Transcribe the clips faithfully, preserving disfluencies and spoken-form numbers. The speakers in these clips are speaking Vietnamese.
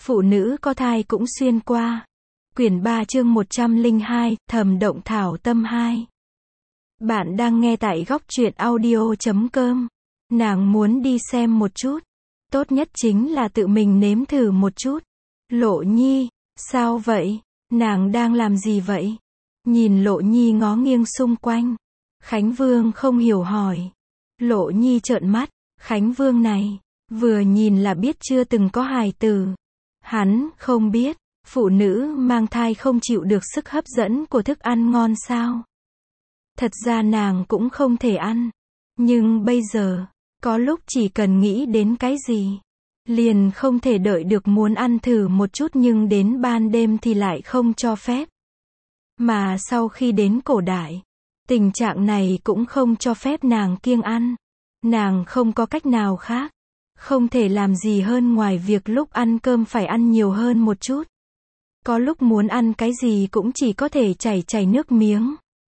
Phụ nữ có thai cũng xuyên qua. Quyển ba chương một trăm lẻ hai, Thầm động thảo tâm hai. Bạn đang nghe tại góc truyện audio chấm com. Nàng muốn đi xem một chút. Tốt nhất chính là tự mình nếm thử một chút. Lộ Nhi, sao vậy? Nàng đang làm gì vậy? Nhìn Lộ Nhi ngó nghiêng xung quanh. Khánh Vương không hiểu hỏi. Lộ Nhi trợn mắt. Khánh Vương này, vừa nhìn là biết chưa từng có hài tử. Hắn không biết, phụ nữ mang thai không chịu được sức hấp dẫn của thức ăn ngon sao? Thật ra nàng cũng không thể ăn. Nhưng bây giờ, có lúc chỉ cần nghĩ đến cái gì, liền không thể đợi được muốn ăn thử một chút, nhưng đến ban đêm thì lại không cho phép. Mà sau khi đến cổ đại, tình trạng này cũng không cho phép nàng kiêng ăn. Nàng không có cách nào khác. Không thể làm gì hơn ngoài việc lúc ăn cơm phải ăn nhiều hơn một chút. Có lúc muốn ăn cái gì cũng chỉ có thể chảy chảy nước miếng.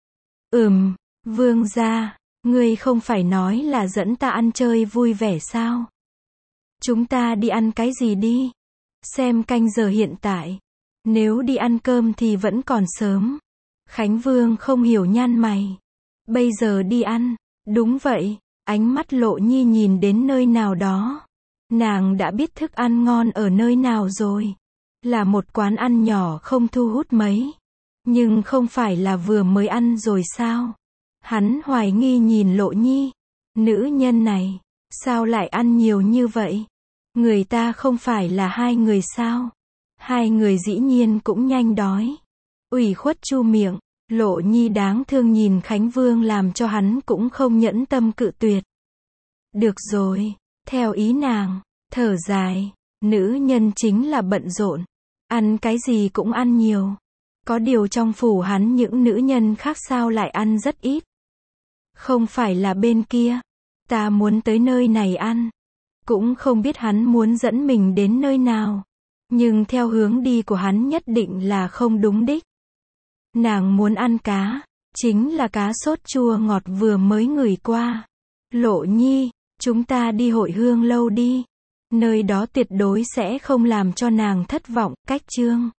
Ừm, Vương gia, ngươi không phải nói là dẫn ta ăn chơi vui vẻ sao? Chúng ta đi ăn cái gì đi? Xem canh giờ hiện tại. Nếu đi ăn cơm thì vẫn còn sớm. Khánh Vương không hiểu nhăn mày. Bây giờ đi ăn, đúng vậy. Ánh mắt Lộ Nhi nhìn đến nơi nào đó. Nàng đã biết thức ăn ngon ở nơi nào rồi. Là một quán ăn nhỏ không thu hút mấy. Nhưng không phải là vừa mới ăn rồi sao? Hắn hoài nghi nhìn Lộ Nhi. Nữ nhân này, sao lại ăn nhiều như vậy? Người ta không phải là hai người sao? Hai người dĩ nhiên cũng nhanh đói. Ủy khuất chu miệng. Lộ Nhi đáng thương nhìn Khánh Vương làm cho hắn cũng không nhẫn tâm cự tuyệt. Được rồi, theo ý nàng, thở dài, nữ nhân chính là bận rộn, ăn cái gì cũng ăn nhiều. Có điều trong phủ hắn những nữ nhân khác sao lại ăn rất ít. Không phải là bên kia, ta muốn tới nơi này ăn. Cũng không biết hắn muốn dẫn mình đến nơi nào. Nhưng theo hướng đi của hắn nhất định là không đúng đích. Nàng muốn ăn cá, chính là cá sốt chua ngọt vừa mới ngửi qua. Lộ Nhi, chúng ta đi Hội Hương lâu đi. Nơi đó tuyệt đối sẽ không làm cho nàng thất vọng. Cách chương